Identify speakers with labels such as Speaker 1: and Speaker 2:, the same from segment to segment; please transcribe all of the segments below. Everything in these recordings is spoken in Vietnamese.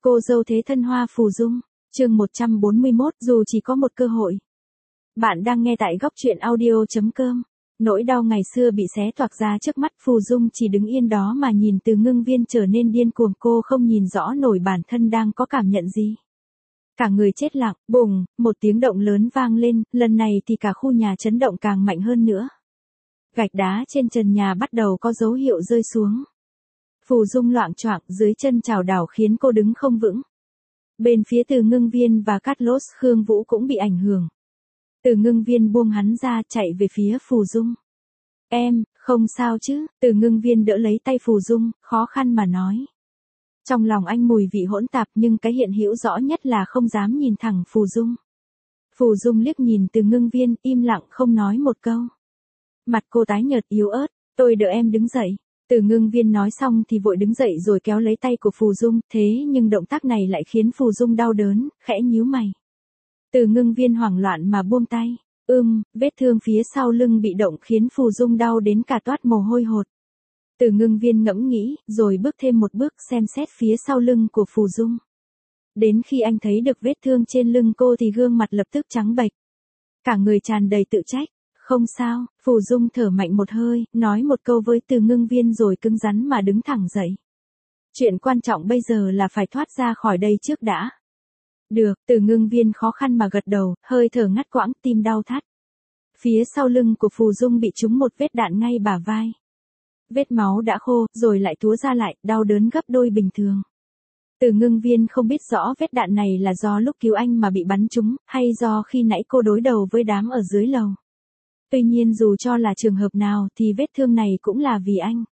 Speaker 1: Cô dâu thế thân Hoa Phù Dung, chương 141, dù chỉ có một cơ hội. Bạn đang nghe tại góc truyện audio.com. Nỗi đau ngày xưa bị xé toạc ra trước mắt, Phù Dung chỉ đứng yên đó mà nhìn Từ Ngưng Viên trở nên điên cuồng, cô không nhìn rõ nổi bản thân đang có cảm nhận gì. Cả người chết lặng, bùng, một tiếng động lớn vang lên, lần này thì cả khu nhà chấn động càng mạnh hơn nữa. Gạch đá trên trần nhà bắt đầu có dấu hiệu rơi xuống. Phù Dung loạng choạng, dưới chân chảo đảo khiến cô đứng không vững. Bên phía Từ Ngưng Viên và Carlos Khương Vũ cũng bị ảnh hưởng. Từ Ngưng Viên buông hắn ra, chạy về phía Phù Dung. Em, không sao chứ? Từ Ngưng Viên đỡ lấy tay Phù Dung, khó khăn mà nói. Trong lòng anh mùi vị hỗn tạp, nhưng cái hiện hữu rõ nhất là không dám nhìn thẳng Phù Dung. Phù Dung liếc nhìn Từ Ngưng Viên, im lặng không nói một câu. Mặt cô tái nhợt yếu ớt. Tôi đỡ em đứng dậy. Từ Ngưng Viên nói xong thì vội đứng dậy rồi kéo lấy tay của Phù Dung, thế nhưng động tác này lại khiến Phù Dung đau đớn, khẽ nhíu mày. Từ Ngưng Viên hoảng loạn mà buông tay. Vết thương phía sau lưng bị động khiến Phù Dung đau đến cả toát mồ hôi hột. Từ Ngưng Viên ngẫm nghĩ, rồi bước thêm một bước xem xét phía sau lưng của Phù Dung. Đến khi anh thấy được vết thương trên lưng cô thì gương mặt lập tức trắng bệch. Cả người tràn đầy tự trách. Không sao, Phù Dung thở mạnh một hơi, nói một câu với Từ Ngưng Viên rồi cứng rắn mà đứng thẳng dậy. Chuyện quan trọng bây giờ là phải thoát ra khỏi đây trước đã. Được, Từ Ngưng Viên khó khăn mà gật đầu, hơi thở ngắt quãng, tim đau thắt. Phía sau lưng của Phù Dung bị trúng một vết đạn ngay bả vai. Vết máu đã khô, rồi lại túa ra lại, đau đớn gấp đôi bình thường. Từ Ngưng Viên không biết rõ vết đạn này là do lúc cứu anh mà bị bắn trúng, hay do khi nãy cô đối đầu với đám ở dưới lầu. Tuy nhiên dù cho là trường hợp nào thì vết thương này cũng là vì anh.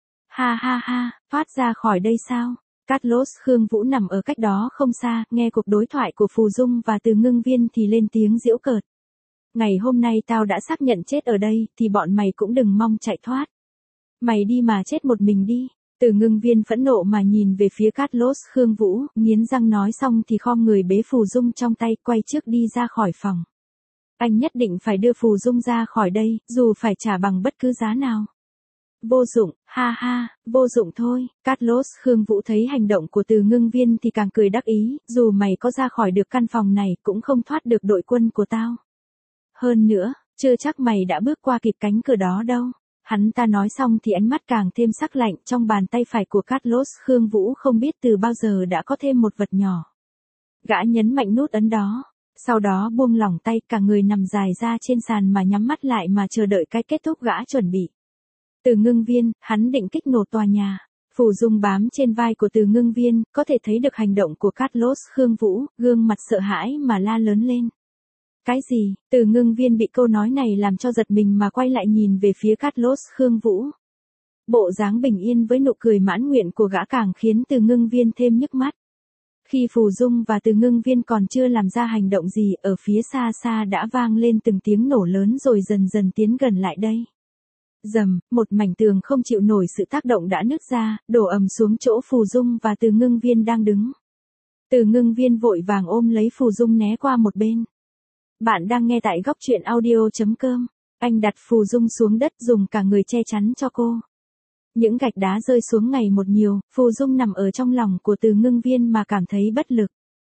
Speaker 1: Ha ha ha, thoát ra khỏi đây sao? Carlos Khương Vũ nằm ở cách đó không xa, nghe cuộc đối thoại của Phù Dung và Từ Ngưng Viên thì lên tiếng giễu cợt. Ngày hôm nay tao đã xác nhận chết ở đây, thì bọn mày cũng đừng mong chạy thoát. Mày đi mà chết một mình đi. Từ Ngưng Viên phẫn nộ mà nhìn về phía Carlos Khương Vũ, nghiến răng nói xong thì khom người bế Phù Dung trong tay, quay trước đi ra khỏi phòng. Anh nhất định phải đưa Phù Dung ra khỏi đây, dù phải trả bằng bất cứ giá nào. Vô dụng, ha ha, vô dụng thôi. Carlos Khương Vũ thấy hành động của Từ Ngưng Viên thì càng cười đắc ý, dù mày có ra khỏi được căn phòng này cũng không thoát được đội quân của tao. Hơn nữa, chưa chắc mày đã bước qua kịp cánh cửa đó đâu. Hắn ta nói xong thì ánh mắt càng thêm sắc lạnh, trong bàn tay phải của Carlos Khương Vũ không biết từ bao giờ đã có thêm một vật nhỏ. Gã nhấn mạnh nút ấn đó. Sau đó buông lỏng tay, cả người nằm dài ra trên sàn mà nhắm mắt lại mà chờ đợi cái kết thúc gã chuẩn bị. Từ Ngưng Viên, hắn định kích nổ tòa nhà. Phù Dung bám trên vai của Từ Ngưng Viên, có thể thấy được hành động của Carlos Khương Vũ, gương mặt sợ hãi mà la lớn lên. Cái gì? Từ Ngưng Viên bị câu nói này làm cho giật mình mà quay lại nhìn về phía Carlos Khương Vũ. Bộ dáng bình yên với nụ cười mãn nguyện của gã càng khiến Từ Ngưng Viên thêm nhức mắt. Khi Phù Dung và Từ Ngưng Viên còn chưa làm ra hành động gì, ở phía xa xa đã vang lên từng tiếng nổ lớn rồi dần dần tiến gần lại đây. Rầm, một mảnh tường không chịu nổi sự tác động đã nứt ra, đổ ầm xuống chỗ Phù Dung và Từ Ngưng Viên đang đứng. Từ Ngưng Viên vội vàng ôm lấy Phù Dung né qua một bên. Bạn đang nghe tại góc truyện audio.com. Anh đặt Phù Dung xuống đất dùng cả người che chắn cho cô. Những gạch đá rơi xuống ngày một nhiều, Phù Dung nằm ở trong lòng của Từ Ngưng Viên mà cảm thấy bất lực.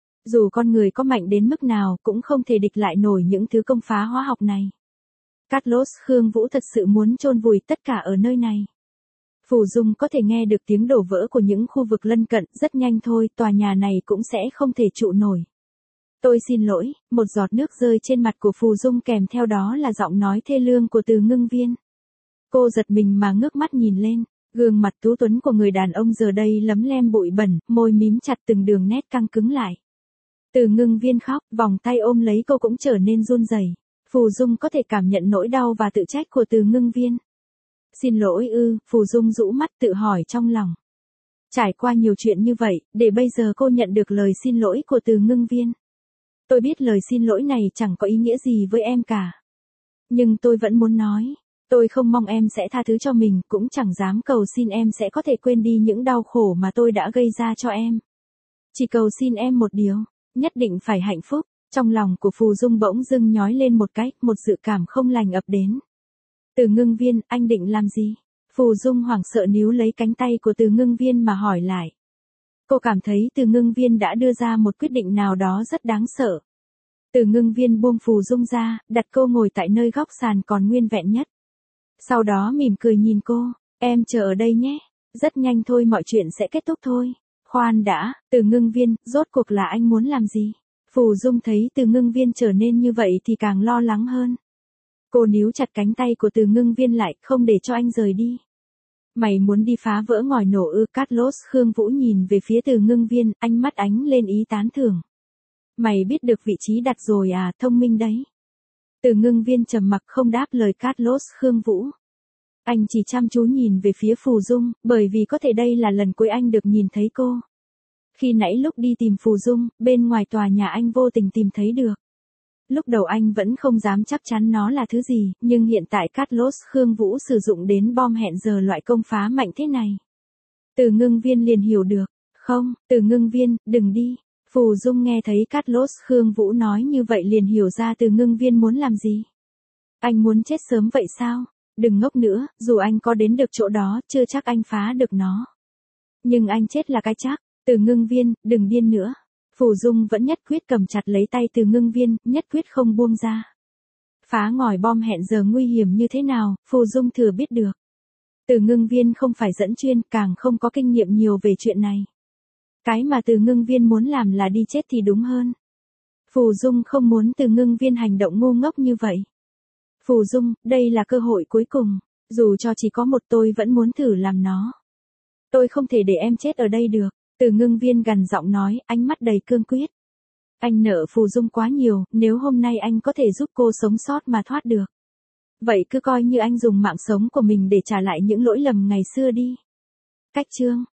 Speaker 1: Dù con người có mạnh đến mức nào cũng không thể địch lại nổi những thứ công phá hóa học này. Carlos Khương Vũ thật sự muốn chôn vùi tất cả ở nơi này. Phù Dung có thể nghe được tiếng đổ vỡ của những khu vực lân cận, rất nhanh thôi, tòa nhà này cũng sẽ không thể trụ nổi. Tôi xin lỗi, một giọt nước rơi trên mặt của Phù Dung kèm theo đó là giọng nói thê lương của Từ Ngưng Viên. Cô giật mình mà ngước mắt nhìn lên, gương mặt tú tuấn của người đàn ông giờ đây lấm lem bụi bẩn, môi mím chặt từng đường nét căng cứng lại. Từ Ngưng Viên khóc, vòng tay ôm lấy cô cũng trở nên run rẩy. Phù Dung có thể cảm nhận nỗi đau và tự trách của Từ Ngưng Viên. Xin lỗi Phù Dung rũ mắt tự hỏi trong lòng. Trải qua nhiều chuyện như vậy, để bây giờ cô nhận được lời xin lỗi của Từ Ngưng Viên. Tôi biết lời xin lỗi này chẳng có ý nghĩa gì với em cả. Nhưng tôi vẫn muốn nói. Tôi không mong em sẽ tha thứ cho mình, cũng chẳng dám cầu xin em sẽ có thể quên đi những đau khổ mà tôi đã gây ra cho em. Chỉ cầu xin em một điều, nhất định phải hạnh phúc. Trong lòng của Phù Dung bỗng dưng nhói lên một cái, một dự cảm không lành ập đến. Từ Ngưng Viên, anh định làm gì? Phù Dung hoảng sợ níu lấy cánh tay của Từ Ngưng Viên mà hỏi lại. Cô cảm thấy Từ Ngưng Viên đã đưa ra một quyết định nào đó rất đáng sợ. Từ Ngưng Viên buông Phù Dung ra, đặt cô ngồi tại nơi góc sàn còn nguyên vẹn nhất. Sau đó mỉm cười nhìn cô, em chờ ở đây nhé, rất nhanh thôi mọi chuyện sẽ kết thúc thôi. Khoan đã, Từ Ngưng Viên, rốt cuộc là anh muốn làm gì? Phù Dung thấy Từ Ngưng Viên trở nên như vậy thì càng lo lắng hơn. Cô níu chặt cánh tay của Từ Ngưng Viên lại, không để cho anh rời đi. Mày muốn đi phá vỡ ngòi nổ ư? Carlos Khương Vũ nhìn về phía Từ Ngưng Viên, ánh mắt ánh lên ý tán thưởng. Mày biết được vị trí đặt rồi à, thông minh đấy. Từ Ngưng Viên trầm mặc không đáp lời Carlos Khương Vũ. Anh chỉ chăm chú nhìn về phía Phù Dung, bởi vì có thể đây là lần cuối anh được nhìn thấy cô. Khi nãy lúc đi tìm Phù Dung, bên ngoài tòa nhà anh vô tình tìm thấy được. Lúc đầu anh vẫn không dám chắc chắn nó là thứ gì, nhưng hiện tại Carlos Khương Vũ sử dụng đến bom hẹn giờ loại công phá mạnh thế này. Từ Ngưng Viên liền hiểu được. Không, Từ Ngưng Viên, đừng đi. Phù Dung nghe thấy Carlos Khương Vũ nói như vậy liền hiểu ra Từ Ngưng Viên muốn làm gì. Anh muốn chết sớm vậy sao? Đừng ngốc nữa, dù anh có đến được chỗ đó, chưa chắc anh phá được nó. Nhưng anh chết là cái chắc. Từ Ngưng Viên, đừng điên nữa. Phù Dung vẫn nhất quyết cầm chặt lấy tay Từ Ngưng Viên, nhất quyết không buông ra. Phá ngòi bom hẹn giờ nguy hiểm như thế nào, Phù Dung thừa biết được. Từ Ngưng Viên không phải dẫn chuyên, càng không có kinh nghiệm nhiều về chuyện này. Cái mà Từ Ngưng Viên muốn làm là đi chết thì đúng hơn. Phù Dung không muốn Từ Ngưng Viên hành động ngu ngốc như vậy. Phù Dung, đây là cơ hội cuối cùng, dù cho chỉ có một tôi vẫn muốn thử làm nó. Tôi không thể để em chết ở đây được. Từ Ngưng Viên gằn giọng nói, ánh mắt đầy cương quyết. Anh nợ Phù Dung quá nhiều, nếu hôm nay anh có thể giúp cô sống sót mà thoát được. Vậy cứ coi như anh dùng mạng sống của mình để trả lại những lỗi lầm ngày xưa đi. Cách chương